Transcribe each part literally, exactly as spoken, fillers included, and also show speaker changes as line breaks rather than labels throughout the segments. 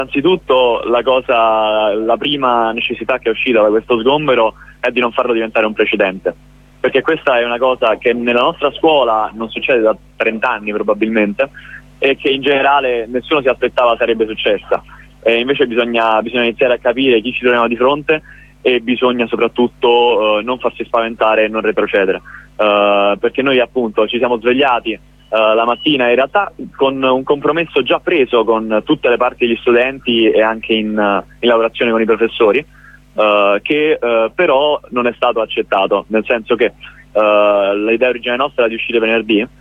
Innanzitutto la cosa, la prima necessità che è uscita da questo sgombero è di non farlo diventare un precedente, perché questa è una cosa che nella nostra scuola non succede da trenta anni probabilmente e che in generale nessuno si aspettava sarebbe successa, e invece bisogna, bisogna iniziare a capire chi ci troviamo di fronte e bisogna soprattutto uh, non farsi spaventare e non retrocedere, uh, perché noi appunto ci siamo svegliati Uh, la mattina in realtà con un compromesso già preso con tutte le parti degli studenti e anche in, uh, in lavorazione con i professori, uh, che uh, però non è stato accettato, nel senso che uh, l'idea originale nostra era di uscire venerdì, uh,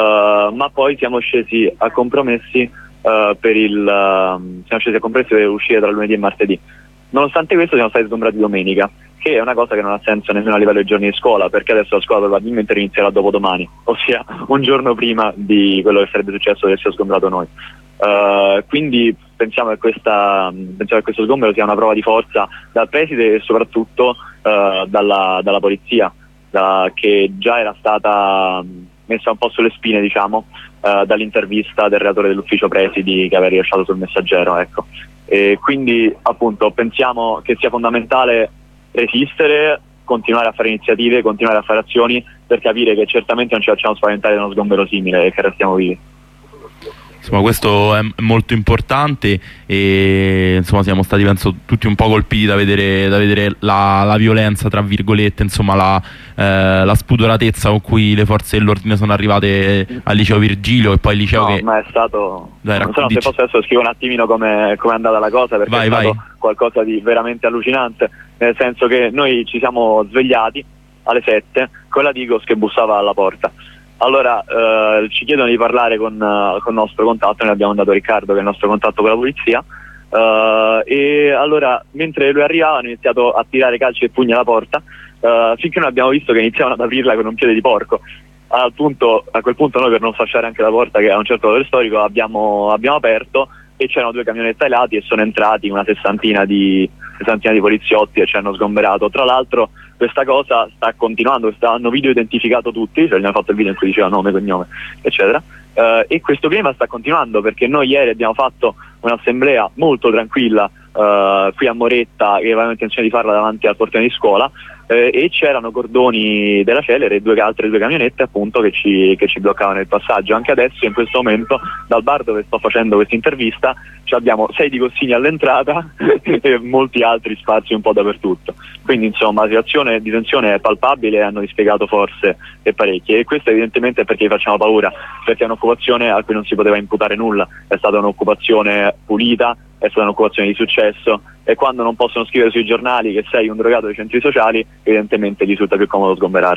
ma poi siamo scesi a compromessi uh, per il uh, siamo scesi a compromessi per uscire tra lunedì e martedì. Nonostante questo siamo stati sgombrati domenica, che è una cosa che non ha senso nemmeno a livello dei giorni di scuola, perché adesso la scuola probabilmente inizierà dopodomani, ossia un giorno prima di quello che sarebbe successo se avessimo sgombrato noi. Uh, quindi pensiamo che, questa, pensiamo che questo sgombero sia una prova di forza dal preside e soprattutto uh, dalla, dalla polizia, da, che già era stata messa un po' sulle spine, diciamo, uh, dall'intervista del relatore dell'ufficio presidi che aveva rilasciato sul Messaggero, ecco. E quindi appunto pensiamo che sia fondamentale resistere, continuare a fare iniziative, continuare a fare azioni per capire che certamente non ci facciamo spaventare da uno sgombero simile e che restiamo vivi.
Insomma, questo è molto importante e insomma siamo stati penso tutti un po' colpiti da vedere, da vedere la, la violenza tra virgolette, insomma la, eh, la spudoratezza con cui le forze dell'ordine sono arrivate al liceo Virgilio e poi il liceo
no,
che...
ma è stato...
Dai,
non so se posso adesso scrivo un attimino come è andata la cosa, perché vai, è stato vai. qualcosa di veramente allucinante, nel senso che noi ci siamo svegliati alle sette con la Digos che bussava alla porta. Allora eh, ci chiedono di parlare con, uh, con il nostro contatto, noi abbiamo mandato Riccardo che è il nostro contatto con la polizia, uh, e allora mentre lui arrivava hanno iniziato a tirare calci e pugni alla porta uh, finché non abbiamo visto che iniziavano ad aprirla con un piede di porco. Al punto, a quel punto noi, per non fasciare anche la porta che ha un certo valore storico, abbiamo, abbiamo aperto e c'erano due camionette ai lati e sono entrati una sessantina di, sessantina di poliziotti e ci hanno sgomberato. Tra l'altro questa cosa sta continuando, hanno video identificato tutti, cioè gli hanno fatto il video in cui diceva nome, cognome, eccetera, uh, e questo clima sta continuando perché noi ieri abbiamo fatto un'assemblea molto tranquilla uh, qui a Moretta, che avevamo intenzione di farla davanti al portone di scuola, eh, e c'erano cordoni della Celere e due altre due camionette appunto che ci, che ci bloccavano il passaggio. Anche adesso in questo momento dal bar dove sto facendo questa intervista abbiamo sei di Cossini all'entrata e molti altri spazi un po' dappertutto, quindi insomma la situazione di tensione è palpabile e hanno dispiegato forze e parecchie, e questo evidentemente è perché gli facciamo paura, perché è un'occupazione a cui non si poteva imputare nulla, è stata un'occupazione pulita, è stata un'occupazione di successo, e quando non possono scrivere sui giornali che sei un drogato dei centri sociali evidentemente gli risulta più comodo sgomberare.